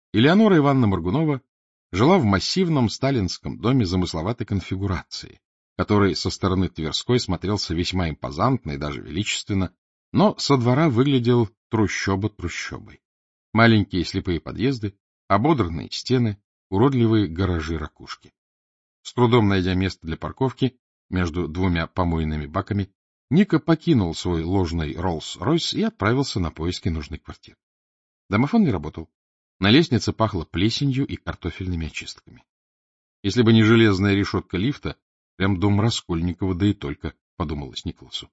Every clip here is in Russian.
Элеонора Ивановна Моргунова жила в массивном сталинском доме замысловатой конфигурации, который со стороны Тверской смотрелся весьма импозантно и даже величественно, но со двора выглядел трущоба трущобой. Маленькие слепые подъезды, ободранные стены, уродливые гаражи-ракушки. С трудом найдя место для парковки между двумя помойными баками, Ника покинул свой ложный Роллс-Ройс и отправился на поиски нужной квартиры. Домофон не работал. На лестнице пахло плесенью и картофельными очистками. Если бы не железная решетка лифта, прям дом Раскольникова, да и только, подумалось Николасу.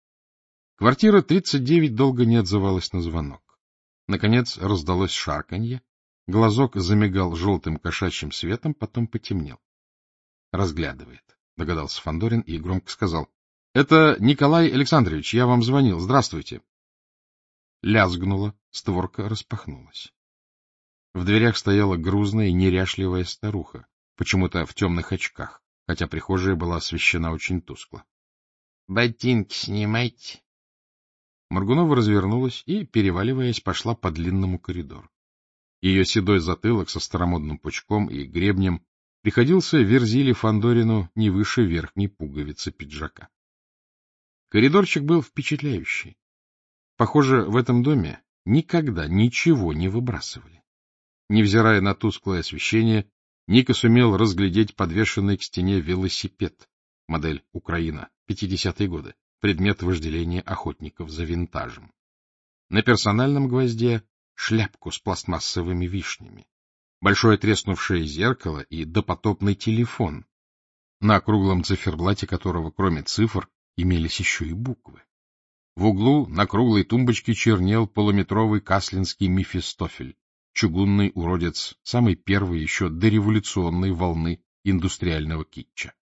Квартира 39 долго не отзывалась на звонок. Наконец раздалось шарканье, глазок замигал желтым кошачьим светом, потом потемнел. Разглядывает, догадался Фандорин и громко сказал: — Это Николай Александрович, я вам звонил. Здравствуйте. Лязгнула, створка распахнулась. В дверях стояла грузная и неряшливая старуха, почему-то в темных очках, хотя прихожая была освещена очень тускло. — Ботинки снимайте. Моргунова развернулась и, переваливаясь, пошла по длинному коридору. Ее седой затылок со старомодным пучком и гребнем приходился Верзиле Фандорину не выше верхней пуговицы пиджака. Коридорчик был впечатляющий. Похоже, в этом доме никогда ничего не выбрасывали. Невзирая на тусклое освещение, Ника сумел разглядеть подвешенный к стене велосипед, модель «Украина», 50-е годы, предмет вожделения охотников за винтажем. На персональном гвозде шляпку с пластмассовыми вишнями, большое треснувшее зеркало и допотопный телефон, на круглом циферблате которого, кроме цифр, имелись еще и буквы. В углу на круглой тумбочке чернел полуметровый каслинский Мефистофель, чугунный уродец самой первой еще дореволюционной волны индустриального китча.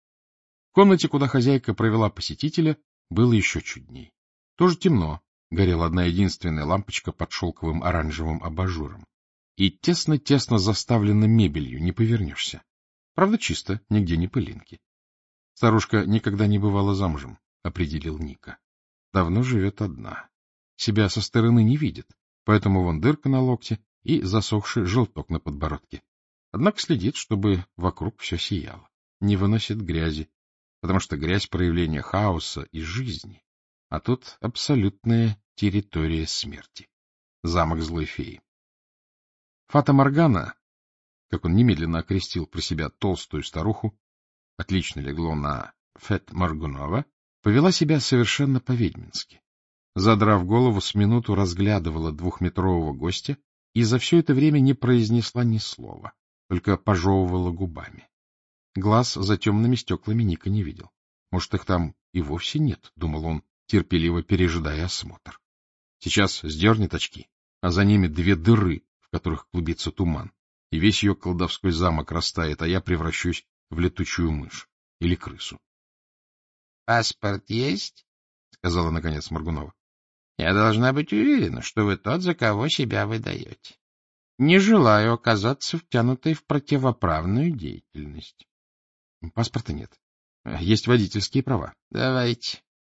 В комнате, куда хозяйка провела посетителя, было еще чудней. Тоже темно, горела одна единственная лампочка под шелковым оранжевым абажуром. И тесно-тесно заставлена мебелью, не повернешься. Правда, чисто, нигде не пылинки. Старушка никогда не бывала замужем, определил Ника. Давно живет одна. Себя со стороны не видит, поэтому вон дырка на локте и засохший желток на подбородке. Однако следит, чтобы вокруг все сияло. Не выносит грязи, потому что грязь — проявление хаоса и жизни. А тут абсолютная территория смерти. Замок злой феи. Фата Моргана, как он немедленно окрестил про себя толстую старуху, отлично легло на Фет Моргунова, повела себя совершенно по-ведьмински. Задрав голову, с минуту разглядывала двухметрового гостя и за все это время не произнесла ни слова, только пожевывала губами. Глаз за темными стеклами Ника не видел. Может, их там и вовсе нет, — думал он, терпеливо пережидая осмотр. Сейчас сдернет очки, а за ними две дыры, в которых клубится туман, и весь ее колдовской замок растает, а я превращусь в летучую мышь или крысу. — Паспорт есть? — сказала наконец Моргунова. — Я должна быть уверена, что вы тот, за кого себя выдаете. Не желаю оказаться втянутой в противоправную деятельность. — Паспорта нет. Есть водительские права. — Давайте.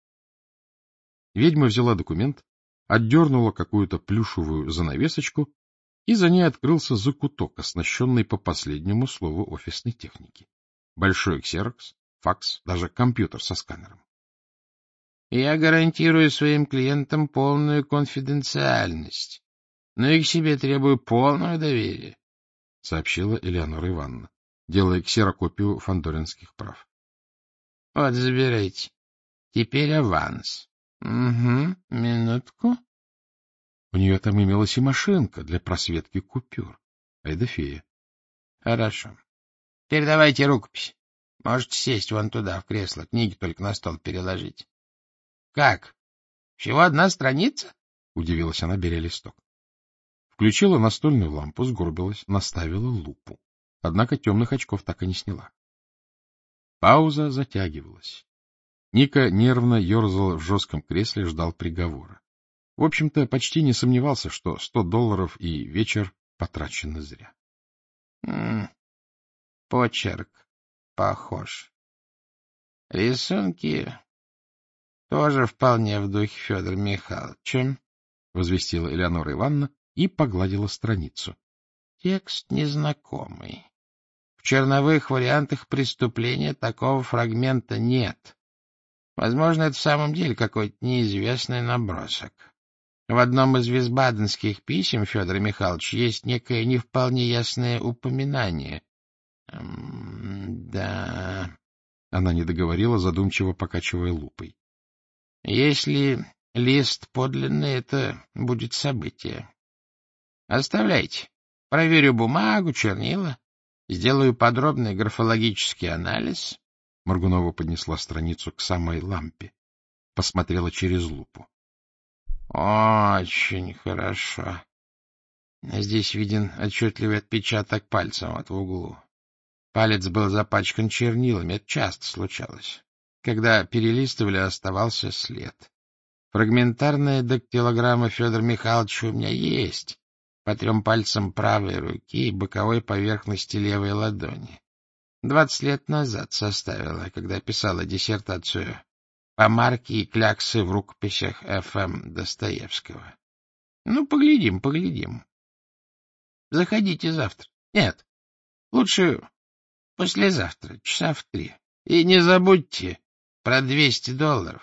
Ведьма взяла документ, отдернула какую-то плюшевую занавесочку, и за ней открылся закуток, оснащенный по последнему слову офисной техники. Большой ксерокс, факс, даже компьютер со сканером. — Я гарантирую своим клиентам полную конфиденциальность, но и к себе требую полного доверия, — сообщила Элеонора Ивановна, делая ксерокопию фандоринских прав. — Вот, забирайте. Теперь аванс. — Угу, минутку. У нее там имелась и машинка для просветки купюр. Айда фея. — Хорошо. Теперь давайте рукопись. Можете сесть вон туда, в кресло, книги только на стол переложить. — Как? Всего одна страница? — удивилась она, беря листок. Включила настольную лампу, сгорбилась, наставила лупу. Однако темных очков так и не сняла. Пауза затягивалась. Ника нервно ерзал в жестком кресле, ждал приговора. В общем-то, почти не сомневался, что $100 и вечер потрачены зря. Почерк похож. Рисунки тоже вполне в духе Федора Михайловича, — возвестила Элеонора Ивановна и погладила страницу. Текст незнакомый. В черновых вариантах преступления такого фрагмента нет. Возможно, это в самом деле какой-то неизвестный набросок. В одном из висбаденских писем Федора Михайловича есть некое не вполне ясное упоминание. Да... Она не договорила, задумчиво покачивая лупой. Если лист подлинный, это будет событие. Оставляйте. Проверю бумагу, чернила, сделаю подробный графологический анализ. Моргунова поднесла страницу к самой лампе, посмотрела через лупу. Очень хорошо. Здесь виден отчетливый отпечаток пальца вот в углу. Палец был запачкан чернилами, это часто случалось. Когда перелистывали, оставался след. Фрагментарная дактилограмма Федора Михайловича у меня есть, по 3 пальцам правой руки и боковой поверхности левой ладони. 20 лет назад составила, когда писала диссертацию по марке и кляксы в рукописях Ф.М. Достоевского. Ну, поглядим. Заходите завтра. Нет, лучше послезавтра, часа в 3. И не забудьте про $200.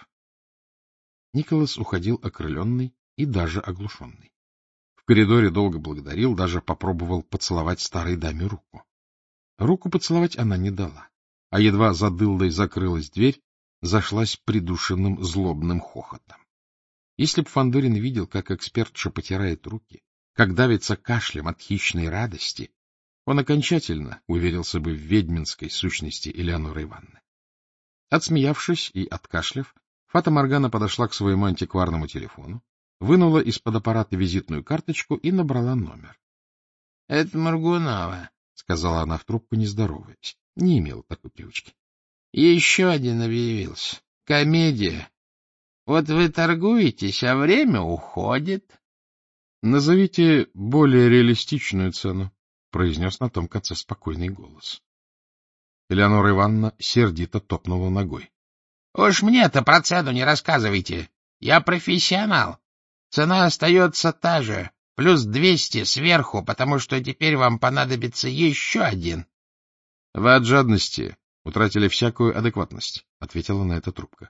Николас уходил окрыленный и даже оглушенный. В коридоре долго благодарил, даже попробовал поцеловать старой даме руку. Руку поцеловать она не дала, а едва за дылдой закрылась дверь, зашлась придушенным злобным хохотом. Если б Фандорин видел, как экспертша потирает руки, как давится кашлем от хищной радости, он окончательно уверился бы в ведьминской сущности Элеоноры Ивановны. Отсмеявшись и откашляв, Фата-Моргана подошла к своему антикварному телефону, вынула из-под аппарата визитную карточку и набрала номер. — Это Моргунова, — сказала она в трубку, не здороваясь. Не имела такой привычки. — Еще один объявился. Комедия. Вот вы торгуетесь, а время уходит. — Назовите более реалистичную цену, — произнес на том конце спокойный голос. Элеонора Ивановна сердито топнула ногой. — Уж мне-то про цену не рассказывайте. Я профессионал. Цена остается та же, плюс 200 сверху, потому что теперь вам понадобится еще один. — Вы от жадности утратили всякую адекватность, — ответила на это трубка.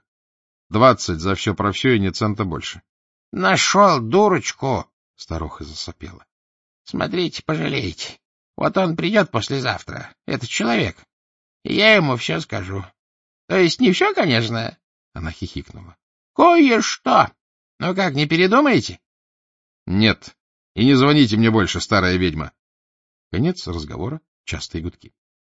20 за все про все и ни цента больше. — Нашел дурочку! — старуха засопела. — Смотрите, пожалеете. Вот он придет послезавтра, этот человек, и я ему все скажу. То есть не все, конечно. Она хихикнула. — Кое-что. Ну как, не передумаете? — Нет. И не звоните мне больше, старая ведьма. Конец разговора, частые гудки.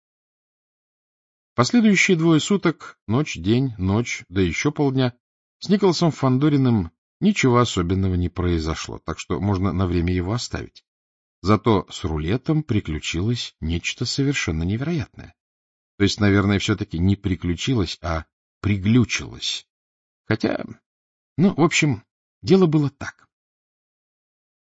Последующие 2 суток, ночь, день, ночь, да еще полдня, с Николасом Фандориным ничего особенного не произошло, так что можно на время его оставить. Зато с рулетом приключилось нечто совершенно невероятное. То есть, наверное, все-таки не приключилось, а приглючилось. Хотя, в общем, дело было так.